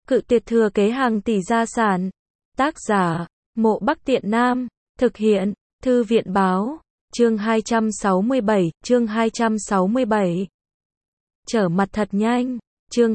Cự tuyệt thừa kế hàng tỷ gia sản. Tác giả, Mộ Bắc Tiện Nam. Thực hiện, Thư viện báo. Chương 267, chương 267. Trở mặt thật nhanh. Chương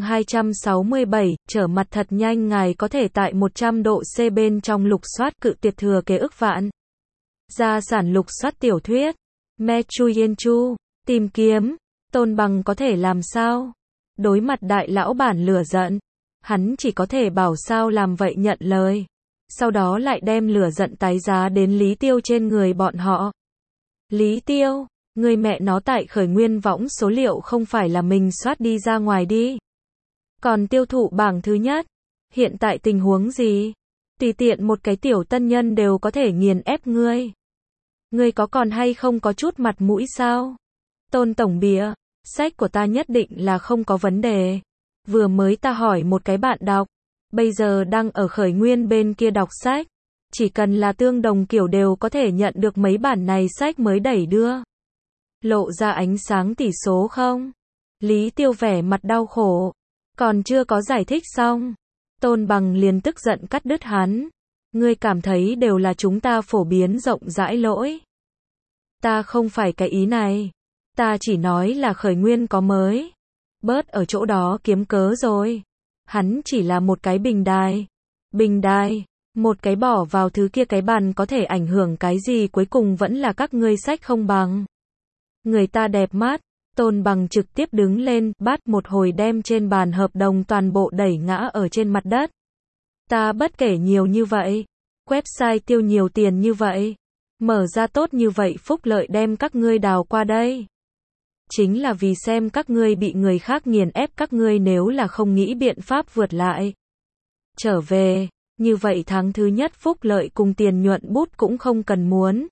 267, trở mặt thật nhanh. Ngài có thể tại 100 độ C bên trong lục soát cự tuyệt thừa kế ức vạn gia sản, lục soát tiểu thuyết Me Chu Yên Chu, tìm kiếm. Tôn Bằng có thể làm sao? Đối mặt đại lão bản lửa giận, hắn chỉ có thể bảo sao làm vậy, nhận lời. Sau đó lại đem lửa giận tái giá đến Lý Tiêu trên người bọn họ. Lý Tiêu, người mẹ nó, tại khởi nguyên võng số liệu không phải là mình soát đi ra ngoài đi. Còn tiêu thụ bảng thứ nhất. Hiện tại tình huống gì? Tùy tiện một cái tiểu tân nhân đều có thể nghiền ép ngươi. Ngươi có còn hay không có chút mặt mũi sao? Tôn tổng bịa, sách của ta nhất định là không có vấn đề. Vừa mới ta hỏi một cái bạn đọc, bây giờ đang ở khởi nguyên bên kia đọc sách. Chỉ cần là tương đồng kiểu đều có thể nhận được mấy bản này sách mới đẩy đưa. Lộ ra ánh sáng tỷ số không? Lý Tiêu vẻ mặt đau khổ. Còn chưa có giải thích xong. Tôn Bằng liền tức giận cắt đứt hắn. Ngươi cảm thấy đều là chúng ta phổ biến rộng rãi lỗi. Ta không phải cái ý này. Ta chỉ nói là khởi nguyên có mới. Bớt ở chỗ đó kiếm cớ rồi. Hắn chỉ là một cái bình đài. Bình đài, một cái bỏ vào thứ kia cái bàn có thể ảnh hưởng cái gì, cuối cùng vẫn là các ngươi sách không bằng. Người ta đẹp mắt. Tôn Bằng trực tiếp đứng lên, bắt một hồi đem trên bàn hợp đồng toàn bộ đẩy ngã ở trên mặt đất. Ta bất kể nhiều như vậy. Website tiêu nhiều tiền như vậy. Mở ra tốt như vậy phúc lợi đem các ngươi đào qua đây. Chính là vì xem các ngươi bị người khác nghiền ép, các ngươi nếu là không nghĩ biện pháp vượt lại. Trở về, như vậy tháng thứ nhất phúc lợi cùng tiền nhuận bút cũng không cần muốn.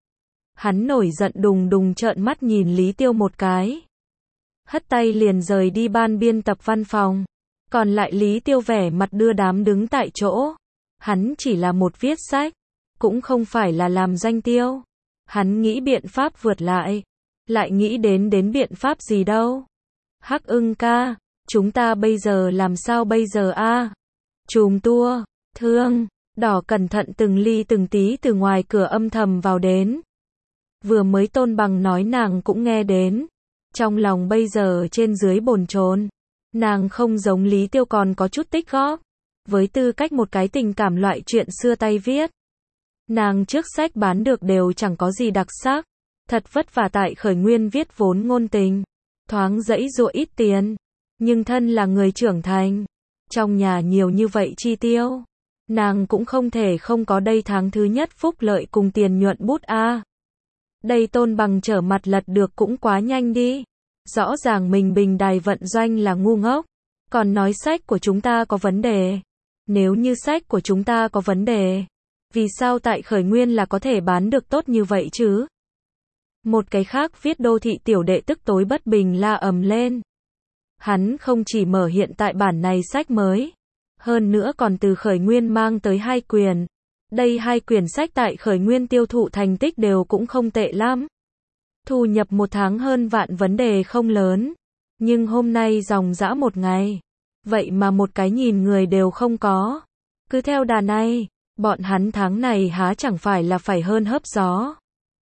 Hắn nổi giận đùng đùng trợn mắt nhìn Lý Tiêu một cái. Hất tay liền rời đi ban biên tập văn phòng. Còn lại Lý Tiêu vẻ mặt đưa đám đứng tại chỗ. Hắn chỉ là một viết sách. Cũng không phải là làm danh tiêu. Hắn nghĩ biện pháp vượt lại. Lại nghĩ đến biện pháp gì đâu. Hắc Ưng ca, chúng ta bây giờ làm sao bây giờ a? Chùm tua, thương, đỏ cẩn thận từng ly từng tí từ ngoài cửa âm thầm vào đến. Vừa mới Tôn Bằng nói nàng cũng nghe đến. Trong lòng bây giờ trên dưới bồn chồn. Nàng không giống Lý Tiêu còn có chút tích góp. Với tư cách một cái tình cảm loại chuyện xưa tay viết. Nàng trước sách bán được đều chẳng có gì đặc sắc. Thật vất vả tại khởi nguyên viết vốn ngôn tình. Thoáng dãy dụa ít tiền. Nhưng thân là người trưởng thành. Trong nhà nhiều như vậy chi tiêu. Nàng cũng không thể không có đây tháng thứ nhất phúc lợi cùng tiền nhuận bút a. Đây Tôn Bằng trở mặt lật được cũng quá nhanh đi. Rõ ràng mình bình đài vận doanh là ngu ngốc. Còn nói sách của chúng ta có vấn đề. Nếu như sách của chúng ta có vấn đề, vì sao tại khởi nguyên là có thể bán được tốt như vậy chứ? Một cái khác viết đô thị tiểu đệ tức tối bất bình la ầm lên. Hắn không chỉ mở hiện tại bản này sách mới, hơn nữa còn từ khởi nguyên mang tới 2 quyển. Đây 2 quyển sách tại khởi nguyên tiêu thụ thành tích đều cũng không tệ lắm. Thu nhập một tháng hơn vạn vấn đề không lớn. Nhưng hôm nay dòng dã một ngày. Vậy mà một cái nhìn người đều không có. Cứ theo đà này, bọn hắn tháng này há chẳng phải là phải hơn hớp gió.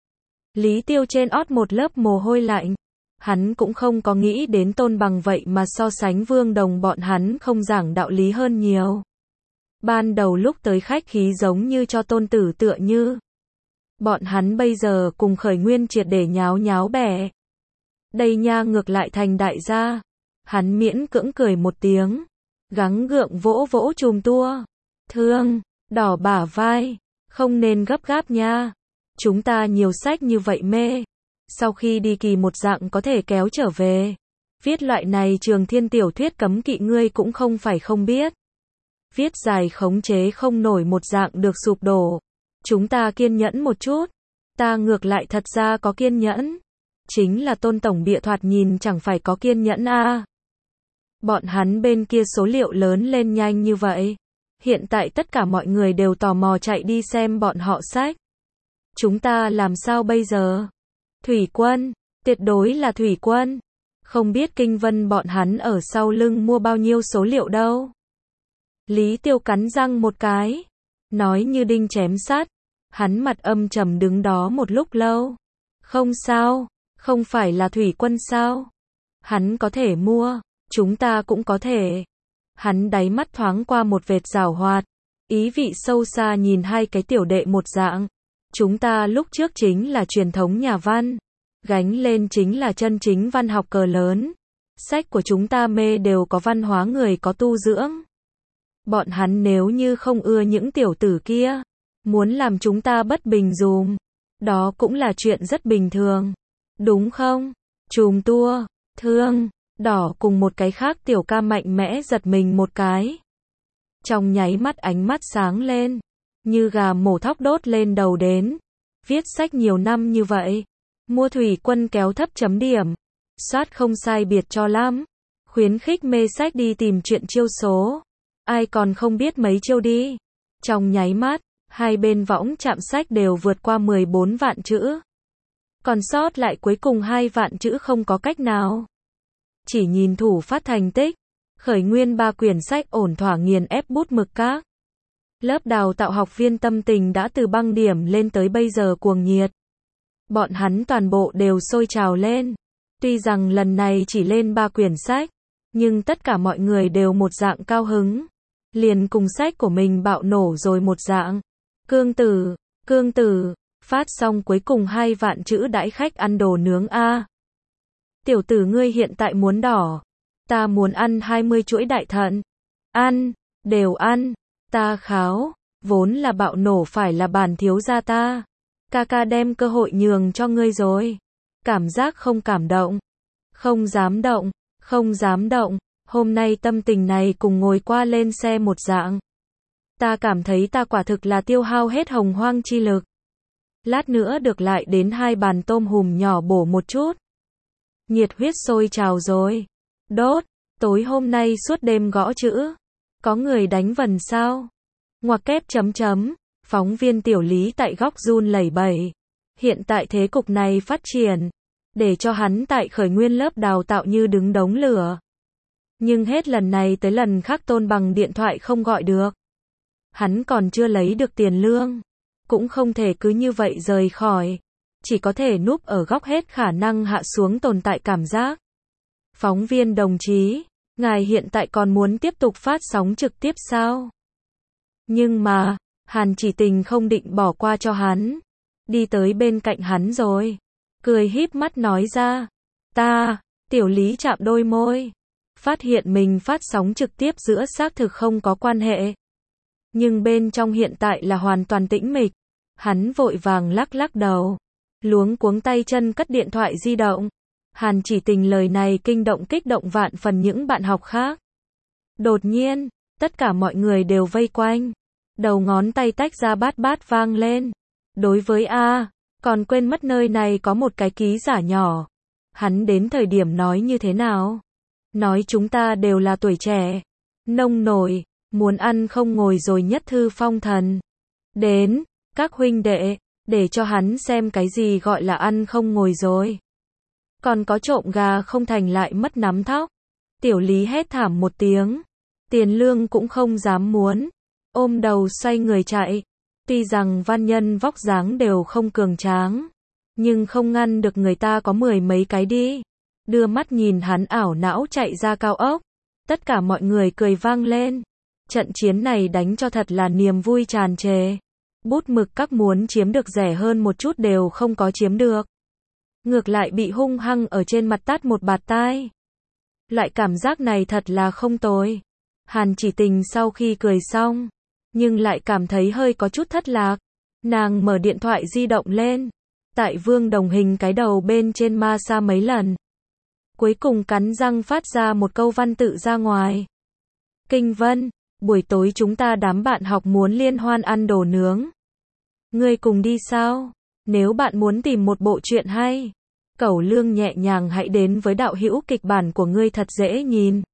Lý Tiêu trên ót một lớp mồ hôi lạnh. Hắn cũng không có nghĩ đến Tôn Bằng vậy mà so sánh Vương Đồng bọn hắn không giảng đạo lý hơn nhiều. Ban đầu lúc tới khách khí giống như cho tôn tử tựa như. Bọn hắn bây giờ cùng khởi nguyên triệt để nháo nháo bẻ. Đây nha ngược lại thành đại gia. Hắn miễn cưỡng cười một tiếng. Gắng gượng vỗ vỗ chùm tua. Thương, đỏ bả vai. Không nên gấp gáp nha. Chúng ta nhiều sách như vậy mê. Sau khi đi kỳ một dạng có thể kéo trở về. Viết loại này trường thiên tiểu thuyết cấm kỵ ngươi cũng không phải không biết. Viết dài khống chế không nổi một dạng được sụp đổ. Chúng ta kiên nhẫn một chút. Ta ngược lại thật ra có kiên nhẫn. Chính là Tôn tổng bịa thoạt nhìn chẳng phải có kiên nhẫn a. Bọn hắn bên kia số liệu lớn lên nhanh như vậy. Hiện tại tất cả mọi người đều tò mò chạy đi xem bọn họ sách. Chúng ta làm sao bây giờ? Thủy quân, tuyệt đối là thủy quân. Không biết Kinh Vân bọn hắn ở sau lưng mua bao nhiêu số liệu đâu. Lý Tiêu cắn răng một cái, nói như đinh chém sắt. Hắn mặt âm trầm đứng đó một lúc lâu. Không sao, không phải là thủy quân sao? Hắn có thể mua, chúng ta cũng có thể. Hắn đáy mắt thoáng qua một vệt giảo hoạt, ý vị sâu xa nhìn hai cái tiểu đệ một dạng. Chúng ta lúc trước chính là truyền thống nhà văn, gánh lên chính là chân chính văn học cờ lớn. Sách của chúng ta mê đều có văn hóa người có tu dưỡng. Bọn hắn nếu như không ưa những tiểu tử kia, muốn làm chúng ta bất bình dùm, đó cũng là chuyện rất bình thường. Đúng không? Chùm tua, thương, đỏ cùng một cái khác tiểu ca mạnh mẽ giật mình một cái. Trong nháy mắt ánh mắt sáng lên, như gà mổ thóc đốt lên đầu đến. Viết sách nhiều năm như vậy, mua thủy quân kéo thấp chấm điểm, soát không sai biệt cho lắm. Khuyến khích mê sách đi tìm chuyện chiêu số. Ai còn không biết mấy chiêu đi. Trong nháy mắt, hai bên võng chạm sách đều vượt qua 14 vạn chữ. Còn sót lại cuối cùng 2 vạn chữ không có cách nào. Chỉ nhìn thủ phát thành tích, khởi nguyên 3 quyển sách ổn thỏa nghiền ép bút mực các. Lớp đào tạo học viên tâm tình đã từ băng điểm lên tới bây giờ cuồng nhiệt. Bọn hắn toàn bộ đều sôi trào lên. Tuy rằng lần này chỉ lên 3 quyển sách, nhưng tất cả mọi người đều một dạng cao hứng. Liền cùng sách của mình bạo nổ rồi một dạng. Cương tử, phát xong cuối cùng 2 vạn chữ đãi khách ăn đồ nướng a. Tiểu tử ngươi hiện tại muốn đỏ. Ta muốn ăn 20 chuỗi đại thận. Ăn, đều ăn. Ta kháo, vốn là bạo nổ phải là bản thiếu gia ta. Ca ca đem cơ hội nhường cho ngươi rồi. Cảm giác không cảm động. Không dám động, không dám động. Hôm nay tâm tình này cùng ngồi qua lên xe một dạng. Ta cảm thấy ta quả thực là tiêu hao hết hồng hoang chi lực. Lát nữa được lại đến 2 bàn tôm hùm nhỏ bổ một chút. Nhiệt huyết sôi trào rồi. Đốt, tối hôm nay suốt đêm gõ chữ. Có người đánh vần sao? Ngoặc kép chấm chấm. Phóng viên Tiểu Lý tại góc run lẩy bẩy. Hiện tại thế cục này phát triển, để cho hắn tại khởi nguyên lớp đào tạo như đứng đống lửa. Nhưng hết lần này tới lần khác Tôn Bằng điện thoại không gọi được. Hắn còn chưa lấy được tiền lương, cũng không thể cứ như vậy rời khỏi. Chỉ có thể núp ở góc hết khả năng hạ xuống tồn tại cảm giác. Phóng viên đồng chí, ngài hiện tại còn muốn tiếp tục phát sóng trực tiếp sao? Nhưng mà, Hàn Chỉ Tình không định bỏ qua cho hắn. Đi tới bên cạnh hắn rồi. Cười híp mắt nói ra. Tiểu Lý chạm đôi môi. Phát hiện mình phát sóng trực tiếp giữa xác thực không có quan hệ. Nhưng bên trong hiện tại là hoàn toàn tĩnh mịch. Hắn vội vàng lắc lắc đầu. Luống cuống tay chân cất điện thoại di động. Hàn Chỉ Tình lời này kinh động kích động vạn phần những bạn học khác. Đột nhiên, tất cả mọi người đều vây quanh. Đầu ngón tay tách ra bát bát vang lên. Đối với còn quên mất nơi này có một cái ký giả nhỏ. Hắn đến thời điểm nói như thế nào? Nói chúng ta đều là tuổi trẻ, nông nổi, muốn ăn không ngồi rồi nhất thư phong thần. Đến, các huynh đệ, để cho hắn xem cái gì gọi là ăn không ngồi rồi. Còn có trộm gà không thành lại mất nắm thóc. Tiểu Lý hét thảm một tiếng. Tiền lương cũng không dám muốn. Ôm đầu xoay người chạy. Tuy rằng văn nhân vóc dáng đều không cường tráng, nhưng không ngăn được người ta có 10 mấy cái đi. Đưa mắt nhìn hắn ảo não chạy ra cao ốc. Tất cả mọi người cười vang lên. Trận chiến này đánh cho thật là niềm vui tràn trề. Bút mực các muốn chiếm được rẻ hơn một chút đều không có chiếm được. Ngược lại bị hung hăng ở trên mặt tát một bạt tai. Loại cảm giác này thật là không tồi. Hàn Chỉ Tình sau khi cười xong, nhưng lại cảm thấy hơi có chút thất lạc. Nàng mở điện thoại di động lên. Tại Vương Đồng Hình cái đầu bên trên ma xa mấy lần. Cuối cùng cắn răng phát ra một câu văn tự ra ngoài. Kinh Vân, buổi tối chúng ta đám bạn học muốn liên hoan ăn đồ nướng. Ngươi cùng đi sao? Nếu bạn muốn tìm một bộ truyện hay, Cẩu Lương nhẹ nhàng hãy đến với đạo hữu kịch bản của ngươi thật dễ nhìn.